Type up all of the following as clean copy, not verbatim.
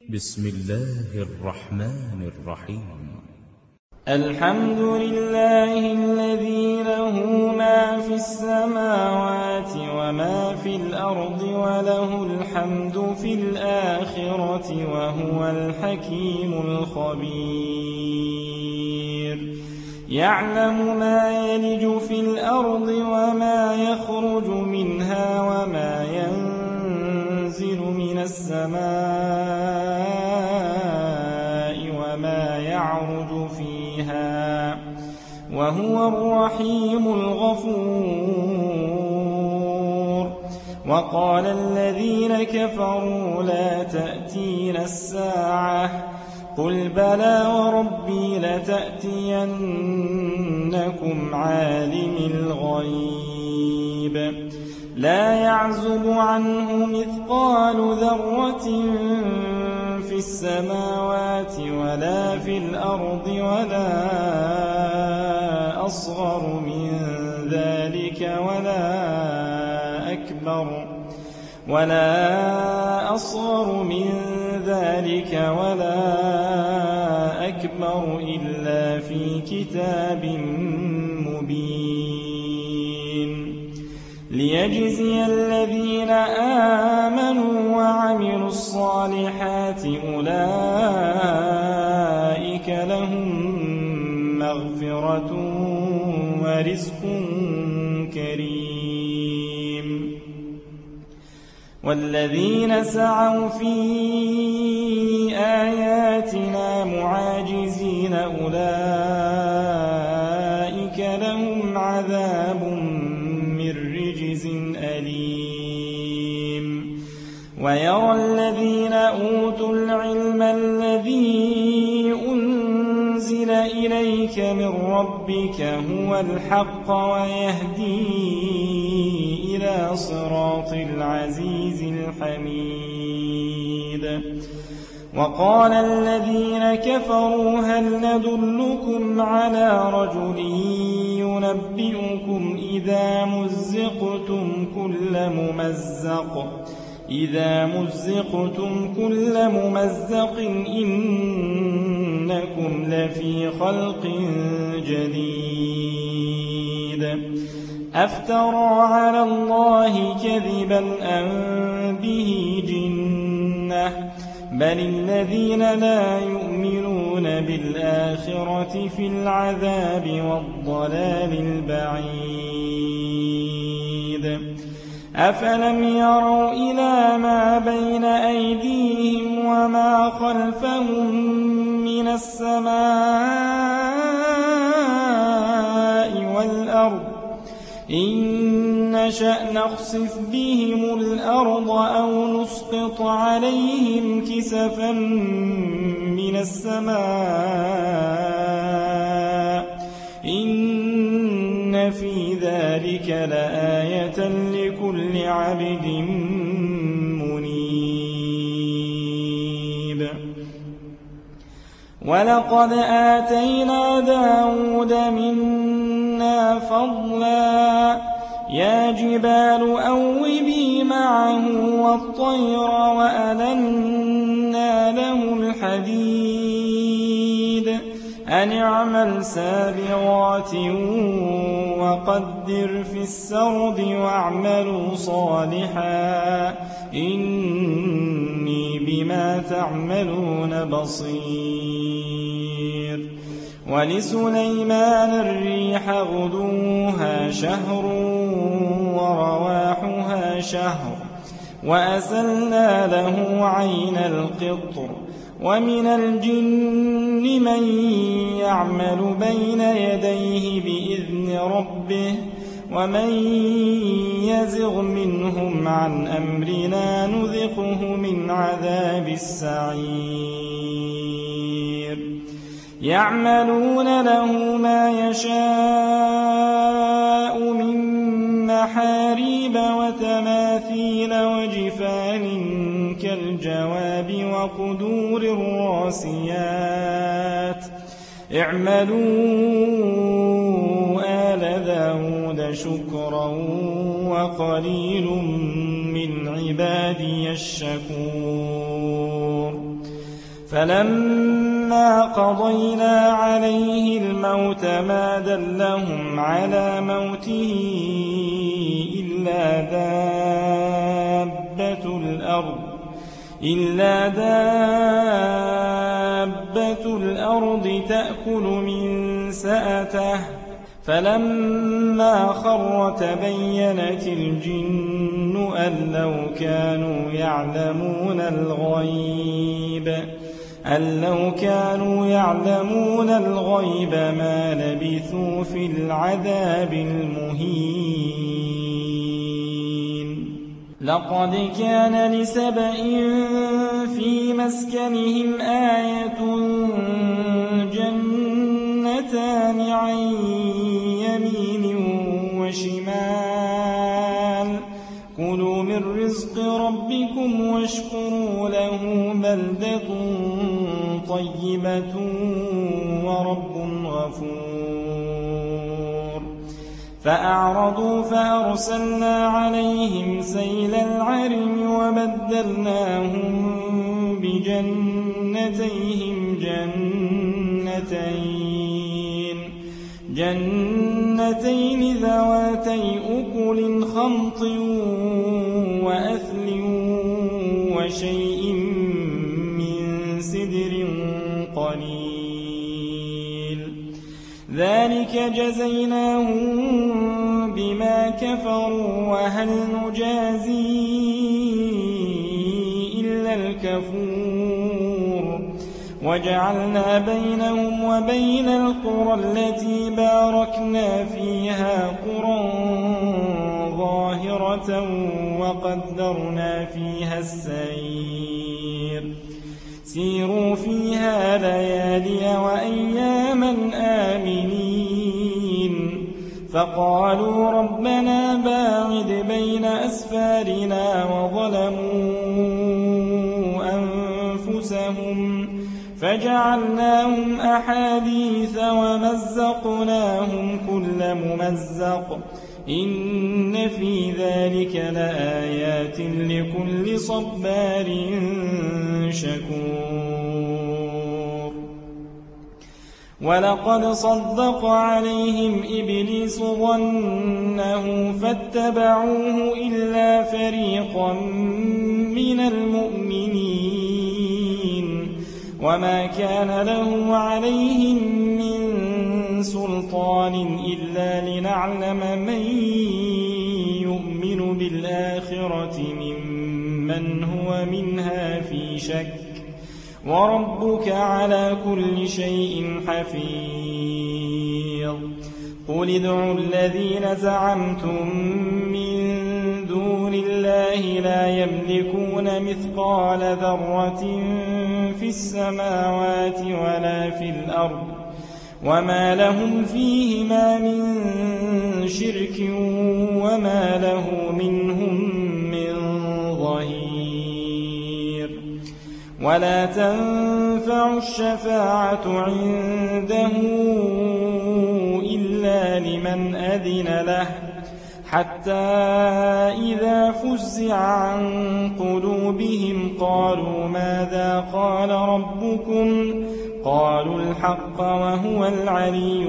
بسم الله الرحمن الرحيم. الحمد لله الذي له ما في السماوات وما في الأرض وله الحمد في الآخرة وهو الحكيم الخبير. يعلم ما يلج في الأرض وما يخرج منها وما ينزل من السماء وما يعرج فيها وهو الرحيم الغفور. وقال الذين كفروا لا تأتينا الساعة قل بلى وربي لتأتينكم عالم الغيب لا يعزب عنه مثقال ذرة في السماوات ولا في الأرض ولا أصغر من ذلك ولا أصغر من ذلك ولا أكبر إلا في كتاب مبين. ليجزي الذين آمنوا وعملوا الصالحات أولئك لهم مغفرة ورزق كريم. والذين سعوا في آياتنا معاجزين أولئك لهم عذاب من رجز أليم. ويرى الذين أوتوا العلم الذي أنزل إليك من ربك هو الحق ويهدي إلى صراط العزيز الحميد. وقال الذين كفروا هل ندلكم على رجل ينبئكم إذا مزقتم كل ممزق إنكم لفي خلق جديد. أفترى على الله كذبا أم به جنة بل الذين لا يؤمنون بالآخرة في العذاب والضلال البعيد. أفلم يروا إلى ما بين أيديهم وما خلفهم من السماء والأرض إن نشأ نخسف بهم الأرض أو نسقط عليهم كسفا من السماء إن في ذلك لآية لكل عبد منيب. ولقد آتينا داود منا فضلا يا جبال أوبي معه والطير وألنا له الحديد أن اعمل سابغات وقدر في السرد واعملوا صالحا إني بما تعملون بصير. ولسليمان الريح غدوها شهر ورواحها شهر وأسلنا له عين القطر. ومن الجن من يعمل بين يديه بإذن ربه ومن يزغ منهم عن أمرنا نذقه من عذاب السعير. يعملون له ما يشاء من محاريب وتماثيل وجفان كالجواب وقدور الراسيات اعملوا آل داود شكرا وقليل من عبادي الشكور فلما قضينا عليه الموت ما دلهم على موته إلا دابة الأرض تأكل من سأته فلما خر تبينت الجن أن لو كانوا يعلمون الغيب ما لبثوا في العذاب المهين. لقد كان لسبإ في مسكنهم آية جنتان عن يمين وشمال كلوا من رزق ربكم واشكروا له بلدة طيبة ورب غفور. فأعرضوا فأرسلنا عليهم سيل العرم وبدلناهم بجنتيهم جنتين ذواتي أكل خمط وأثل وشيء من سدر قليل ذلك جزيناهم بما كفروا وهل نجازي إلا الكفور. وجعلنا بينهم وبين القرى التي باركنا فيها قرى ظاهرة وقدرنا فيها السير سيروا فيها ليالي وأياما آمنين. فقالوا ربنا باعد بين أسفارنا وظلموا أنفسهم فجعلناهم أحاديث ومزقناهم كل ممزق إن في ذلك لآيات لكل صبار شكور. ولقد صدق عليهم إبليس ظنه فاتبعوه إلا فريقا من المؤمنين وما كان له عليهم من سلطان إلا لنعلم من يؤمن بالآخرة ممن هو منها في شك وربك على كل شيء حفيظ. قل ادعوا الذين زعمتم من دون الله لا يملكون مثقال ذرة في السماوات ولا في الأرض وما لهم فيهما من شرك وما له منهم من ظهير. ولا تنفع الشفاعة عنده إلا لمن أذن له حتى إذا فزع عن قلوبهم قالوا ماذا قال ربكم قالوا الحق وهو العلي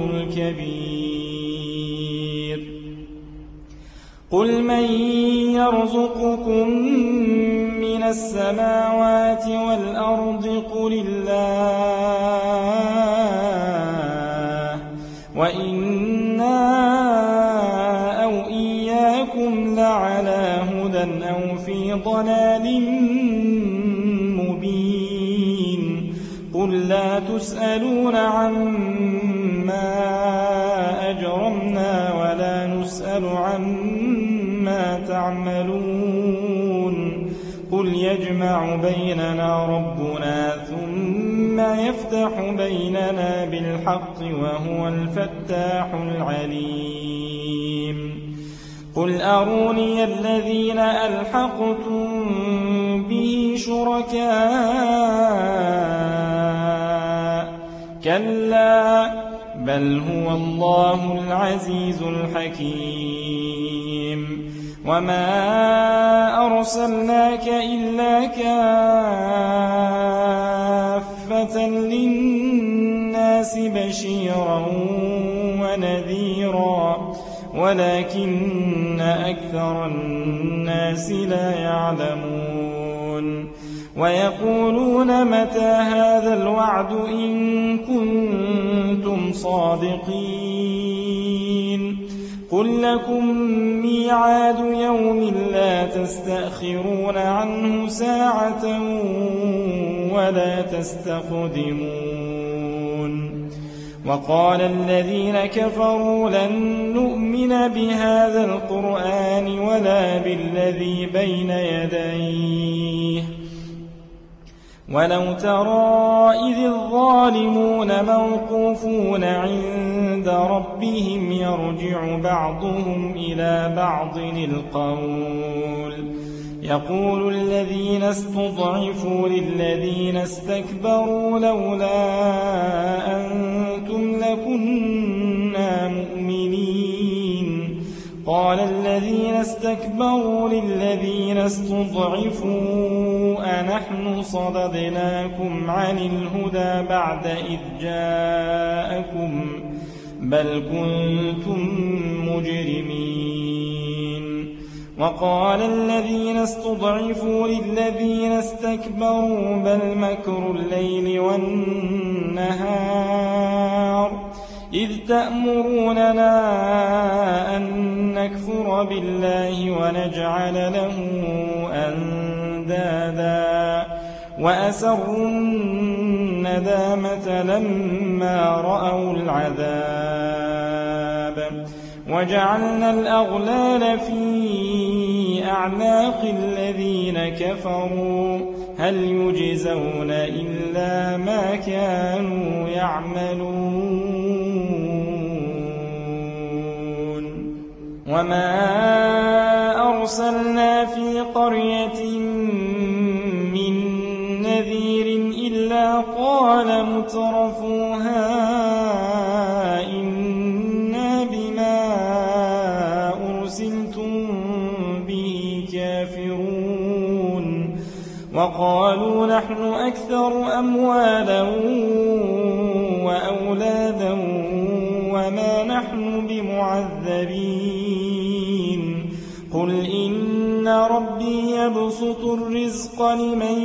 الكبير. قل من يرزقكم من السماوات والأرض قل الله وإنا أو إياكم لعلى هدى أو في ضلال مبين. قل لا تسألون عما أجرمنا ولا نسأل عما تعملون. قل يجمع بيننا ربنا ثم يفتح بيننا بالحق وهو الفتاح العليم. قل أروني الذين ألحقتم به شركاء كلا بل هو الله العزيز الحكيم. وما أرسلناك إلا كافة رَحْمَةً لِّلنَّاسِ بَشِيرًا وَنَذِيرًا وَلَكِنَّ أَكْثَرَ النَّاسِ لَا يَعْلَمُونَ وَيَقُولُونَ مَتَىٰ هَٰذَا الْوَعْدُ إِن كُنتُمْ صَادِقِينَ قُل لَّكُم مِّيعَادُ يَوْمٍ لَّا تَسْتَأْخِرُونَ عَنْهُ سَاعَةً وَلَا تَسْتَقْدِمُونَ وَقَالَ الَّذِينَ كَفَرُوا لَن نُّؤْمِنَ بِهَٰذَا الْقُرْآنِ وَلَا بِالَّذِي بَيْنَ يَدَيْهِ وَلَوْ تَرَىٰ إِذِ الظَّالِمُونَ مَوْقُوفُونَ عِندَ رَبِّهِمْ يَرْجِعُ بَعْضُهُمْ إِلَىٰ بَعْضٍ الْقَوْلَ يَقُولُ الَّذِينَ اسْتُضْعِفُوا لِلَّذِينَ اسْتَكْبَرُوا لَوْلَا أَنتُمْ لَكُنَّا مُؤْمِنِينَ قَالَ الَّذِينَ اسْتَكْبَرُوا لِلَّذِينَ اسْتُضْعِفُوا أَنَحْنُ صَدَدْنَاكُمْ عَنِ الْهُدَىٰ بَعْدَ إِذْ جَاءَكُم بَلْ كُنتُم مُّجْرِمِينَ وَقَالَ الَّذِينَ اسْتُضْعِفُوا لِلَّذِينَ اسْتَكْبَرُوا بَلْ مَكْرُ اللَّيْلِ وَالنَّهَارِ إِذْ تَأْمُرُونَنَا أَن نَّكْفُرَ بِاللَّهِ وَنَجْعَلَ لَهُ أَندَادًا وَأَسَرُّوا النَّدَامَةَ لَمَّا رَأَوُا الْعَذَابَ وَجَعَلْنَا الْأَغْلَالَ فِي أَعْنَاقِ الَّذِينَ كَفَرُوا هَلْ يُجْزَوْنَ إِلَّا مَا كَانُوا يَعْمَلُونَ وَمَا أَرْسَلْنَا فِي قَرْيَةٍ مِّن نَّذِيرٍ إِلَّا قَالَ مُتْرَفُوهَا إِنَّا بِمَا أُرْسِلْتُم بِهِ كَافِرُونَ وَقَالُوا نَحْنُ أَكْثَرُ أَمْوَالًا وَأَوْلَادًا وَمَا نَحْنُ بِمُعَذَّبِينَ قُلْ إِنَّ رَبِّي يَبْسُطُ الرِّزْقَ لِمَن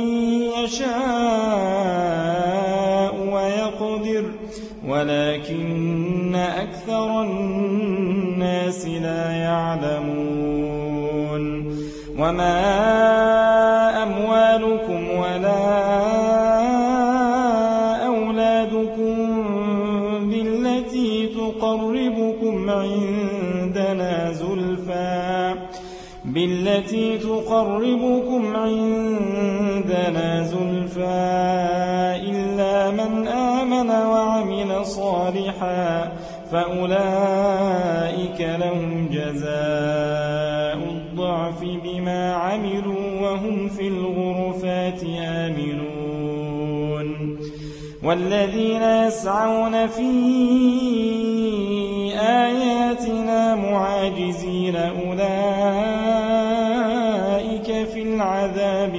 يَشَاءُ وَيَقْدِرُ وَلَكِنَّ أَكْثَرَ النَّاسِ لَا يَعْلَمُونَ وَمَا أَمْوَالُكُمْ وَلَا أَوْلَادُكُم بِالَّتِي تُقَرِّبُكُمْ عِندَنَا زُلْفَىٰ إِلَّا مَنْ آمَنَ وَعَمِلَ صَالِحًا فَأُولَٰئِكَ لَهُمْ جَزَاءُ الضِّعْفِ بِمَا عَمِلُوا وَهُمْ فِي الْغُرُفَاتِ آمِنُونَ وَالَّذِينَ يَسْعَوْنَ فِي آيَاتِنَا مُعَاجِزِينَ أُولَٰئِكَ في العذاب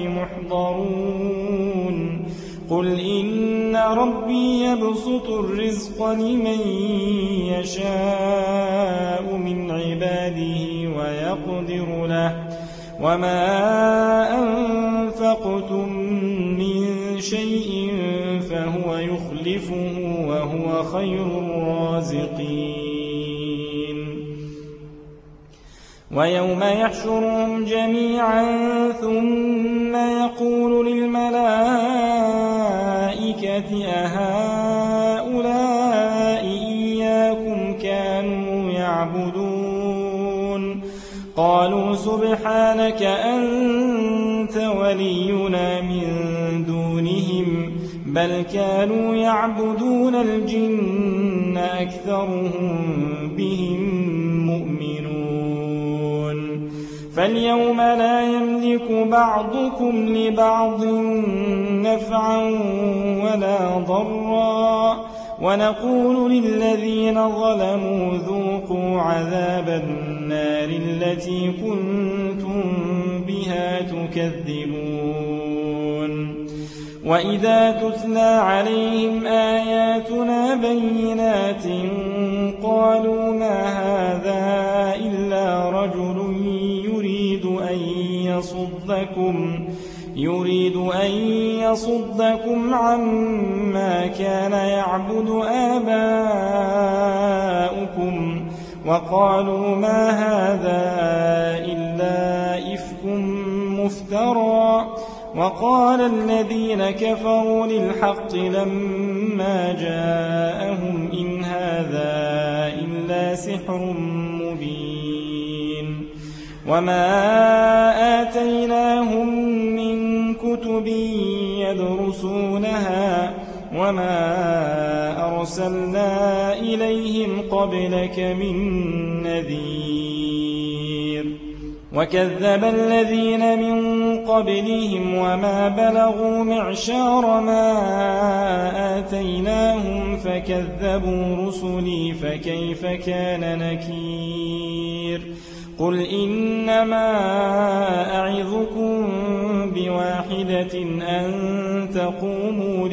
محضرون قل إن ربي يبسط الرزق لمن يشاء من عباده ويقدر له وما أنفقتم من شيء فهو يخلفه وهو خير الرازقين ويوم يحشرهم جميعا ثم يقول للملائكة أهؤلاء إياكم كانوا يعبدون قالوا سبحانك أنت ولينا من دونهم بل كانوا يعبدون الجن أكثرهم بهم مؤمنون فاليوم لا يملك بعضكم لبعض نفعا ولا ضرا ونقول للذين ظلموا ذوقوا عذاب النار التي كنتم بها تكذبون وإذا تتلى عليهم آياتنا بينات قالوا ما هذا إلا رجل يريد أن يصدكم عما كان يعبد آباؤكم وقالوا ما هذا إلا إفك مفترى وقال الذين كفروا للحق لما جاءهم إن هذا إلا سحر مبين وما آتيناهم من كتب يدرسونها وما أرسلنا إليهم قبلك من نذير وكذب الذين من قبلهم وما بلغوا معشار ما آتيناهم فكذبوا رسلي فكيف كان نكير قل إنما أعظكم بواحدة أن تقوموا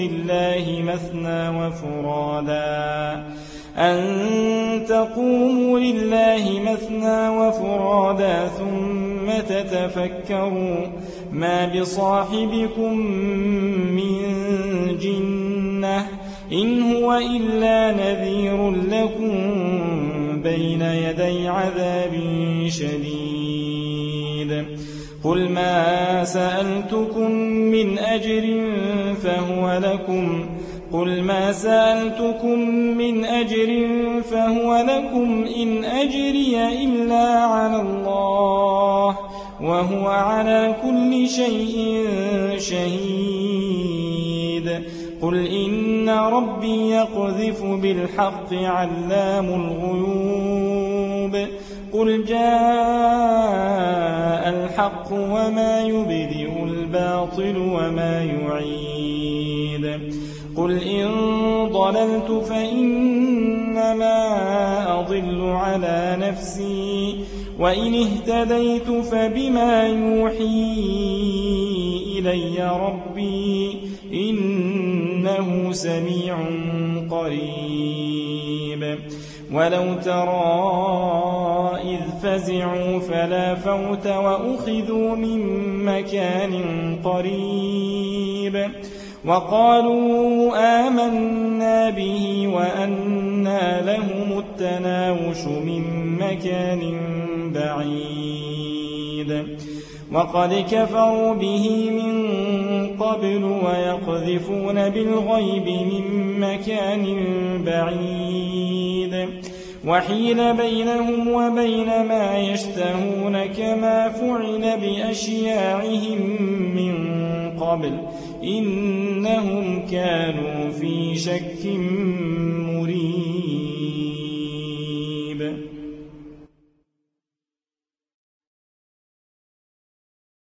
لله مثنى وفرادا ثم تتفكروا ما بصاحبكم من جنة إن هو إلا نذير لكم بين يدي عذاب شديد قل ما سألتكم من أجر فهو لكم إن أجري إلا على الله وهو على كل شيء شهيد قل إن ربي يقذف بالحق علام الغيوب قل جاء الحق وما يبدئ الباطل وما يعيد قل إن ضللت فإنما أضل على نفسي وإن اهتديت فبما يوحي إلي ربي إنه سميع قريب ولو ترى إذ فزعوا فلا فوت وأخذوا من مكان قريب وقالوا آمنا به وأنى لهم التناوش من مكان بعيد وقد كفروا به من قبل ويقذفون بالغيب من مكان بعيد وحيل بينهم وبين ما يشتهون كما فعل بأشياعهم من قبل إنهم كانوا في شك